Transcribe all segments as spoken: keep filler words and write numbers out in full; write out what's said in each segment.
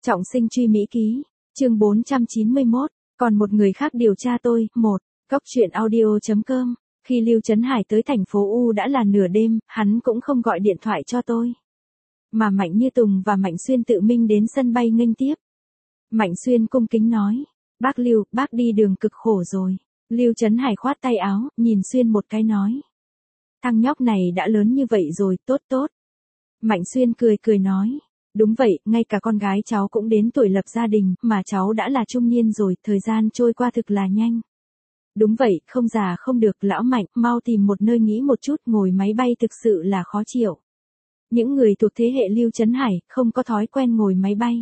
Trọng sinh truy Mỹ ký, chương bốn trăm chín mươi mốt, còn một người khác điều tra tôi, một, Cóc truyện audio chấm com, khi Lưu Trấn Hải tới thành phố U đã là nửa đêm, hắn cũng không gọi điện thoại cho tôi. Mà Mạnh Như Tùng và Mạnh Xuyên tự mình đến sân bay nghênh tiếp. Mạnh Xuyên cung kính nói, bác Lưu, bác đi đường cực khổ rồi. Lưu Trấn Hải khoát tay áo, nhìn Xuyên một cái nói. Thằng nhóc này đã lớn như vậy rồi, tốt tốt. Mạnh Xuyên cười cười nói. Đúng vậy, ngay cả con gái cháu cũng đến tuổi lập gia đình, mà cháu đã là trung niên rồi, thời gian trôi qua thực là nhanh. Đúng vậy, không già không được, lão Mạnh, mau tìm một nơi nghỉ một chút, ngồi máy bay thực sự là khó chịu. Những người thuộc thế hệ Lưu Trấn Hải, không có thói quen ngồi máy bay.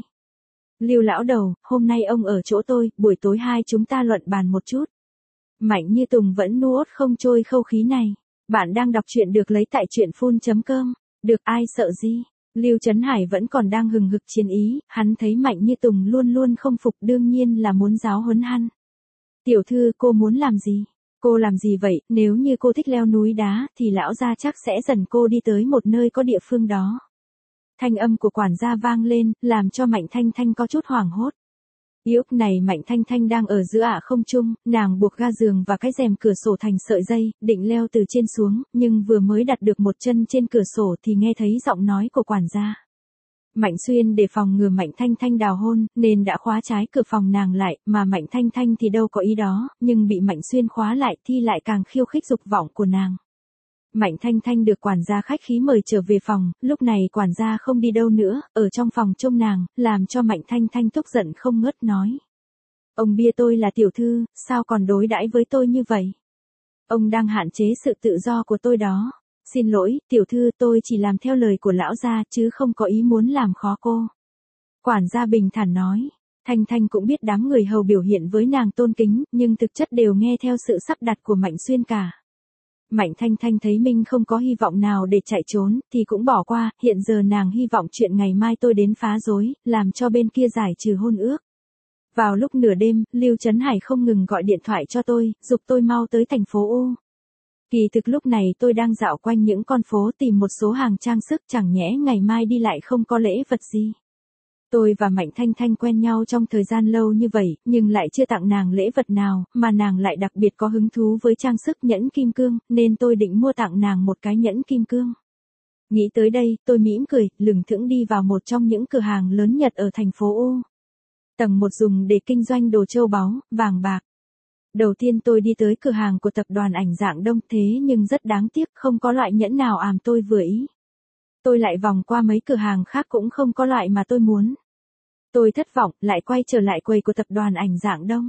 Lưu lão đầu, hôm nay ông ở chỗ tôi, buổi tối hai chúng ta luận bàn một chút. Mạnh Như Tùng vẫn nuốt không trôi khẩu khí này. Bạn đang đọc truyện được lấy tại truyện phun chấm com, được ai sợ gì? Lưu Trấn Hải vẫn còn đang hừng hực chiến ý, hắn thấy Mạnh Như Tùng luôn luôn không phục, đương nhiên là muốn giáo huấn hắn. Tiểu thư, cô muốn làm gì? Cô làm gì vậy? Nếu như cô thích leo núi đá, thì lão gia chắc sẽ dẫn cô đi tới một nơi có địa phương đó. Thanh âm của quản gia vang lên, làm cho Mạnh Thanh Thanh có chút hoảng hốt. Lúc này Mạnh Thanh Thanh đang ở giữa ả không trung, nàng buộc ga giường và cái rèm cửa sổ thành sợi dây, định leo từ trên xuống, nhưng vừa mới đặt được một chân trên cửa sổ thì nghe thấy giọng nói của quản gia. Mạnh Xuyên để phòng ngừa Mạnh Thanh Thanh đào hôn, nên đã khóa trái cửa phòng nàng lại, mà Mạnh Thanh Thanh thì đâu có ý đó, nhưng bị Mạnh Xuyên khóa lại thì lại càng khiêu khích dục vọng của nàng. Mạnh Thanh Thanh được quản gia khách khí mời trở về phòng, lúc này quản gia không đi đâu nữa, ở trong phòng trông nàng, làm cho Mạnh Thanh Thanh tức giận không ngớt nói. Ông bia tôi là tiểu thư, sao còn đối đãi với tôi như vậy? Ông đang hạn chế sự tự do của tôi đó. Xin lỗi, tiểu thư, tôi chỉ làm theo lời của lão gia chứ không có ý muốn làm khó cô. Quản gia bình thản nói. Thanh Thanh cũng biết đám người hầu biểu hiện với nàng tôn kính, nhưng thực chất đều nghe theo sự sắp đặt của Mạnh Xuyên cả. Mạnh Thanh Thanh thấy mình không có hy vọng nào để chạy trốn, thì cũng bỏ qua, hiện giờ nàng hy vọng chuyện ngày mai tôi đến phá rối, làm cho bên kia giải trừ hôn ước. Vào lúc nửa đêm, Lưu Trấn Hải không ngừng gọi điện thoại cho tôi, giục tôi mau tới thành phố U. Kỳ thực lúc này tôi đang dạo quanh những con phố tìm một số hàng trang sức, chẳng nhẽ ngày mai đi lại không có lễ vật gì. Tôi và Mạnh Thanh Thanh quen nhau trong thời gian lâu như vậy, nhưng lại chưa tặng nàng lễ vật nào, mà nàng lại đặc biệt có hứng thú với trang sức nhẫn kim cương, nên tôi định mua tặng nàng một cái nhẫn kim cương. Nghĩ tới đây, tôi mỉm cười, lững thững đi vào một trong những cửa hàng lớn nhất ở thành phố U. Tầng một dùng để kinh doanh đồ châu báu, vàng bạc. Đầu tiên tôi đi tới cửa hàng của tập đoàn Ảnh Dạng Đông, thế nhưng rất đáng tiếc không có loại nhẫn nào àm tôi vừa ý. Tôi lại vòng qua mấy cửa hàng khác cũng không có loại mà tôi muốn. Tôi thất vọng, lại quay trở lại quầy của tập đoàn Ảnh Dạng Đông.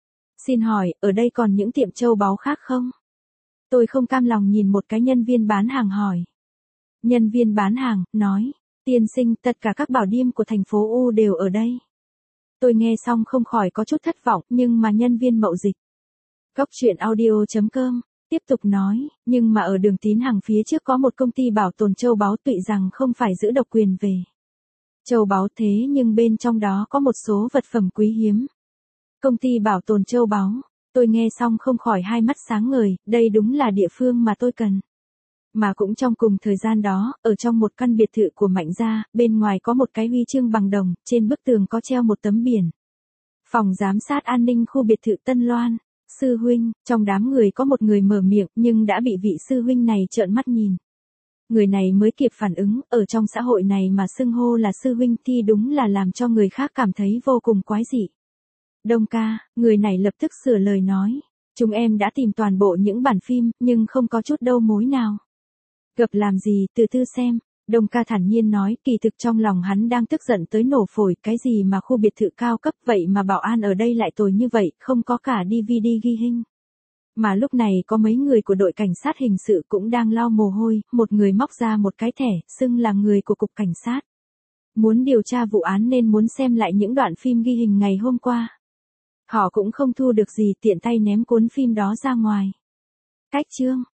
Xin hỏi, ở đây còn những tiệm châu báu khác không? Tôi không cam lòng nhìn một cái nhân viên bán hàng hỏi. Nhân viên bán hàng, nói, tiên sinh, tất cả các bảo điếm của thành phố U đều ở đây. Tôi nghe xong không khỏi có chút thất vọng, nhưng mà nhân viên mậu dịch. Cóc truyện audio chấm com, tiếp tục nói, nhưng mà ở đường Tín Hằng phía trước có một công ty bảo tồn châu báu, tuy rằng không phải giữ độc quyền về châu báu, thế nhưng bên trong đó có một số vật phẩm quý hiếm. Công ty bảo tồn châu báu, tôi nghe xong không khỏi hai mắt sáng ngời, đây đúng là địa phương mà tôi cần. Mà cũng trong cùng thời gian đó, ở trong một căn biệt thự của Mạnh gia, bên ngoài có một cái huy chương bằng đồng, trên bức tường có treo một tấm biển. Phòng giám sát an ninh khu biệt thự Tân Loan. Sư huynh, trong đám người có một người mở miệng, nhưng đã bị vị sư huynh này trợn mắt nhìn. Người này mới kịp phản ứng, ở trong xã hội này mà xưng hô là sư huynh thì đúng là làm cho người khác cảm thấy vô cùng quái dị. Đông ca, người này lập tức sửa lời nói. Chúng em đã tìm toàn bộ những bản phim, nhưng không có chút đâu mối nào. Gặp làm gì, từ từ xem. Đông ca thản nhiên nói, kỳ thực trong lòng hắn đang tức giận tới nổ phổi, cái gì mà khu biệt thự cao cấp vậy mà bảo an ở đây lại tồi như vậy, không có cả đê vê đê ghi hình. Mà lúc này có mấy người của đội cảnh sát hình sự cũng đang lau mồ hôi, một người móc ra một cái thẻ, xưng là người của cục cảnh sát. Muốn điều tra vụ án nên muốn xem lại những đoạn phim ghi hình ngày hôm qua. Họ cũng không thu được gì, tiện tay ném cuốn phim đó ra ngoài. Cách chương.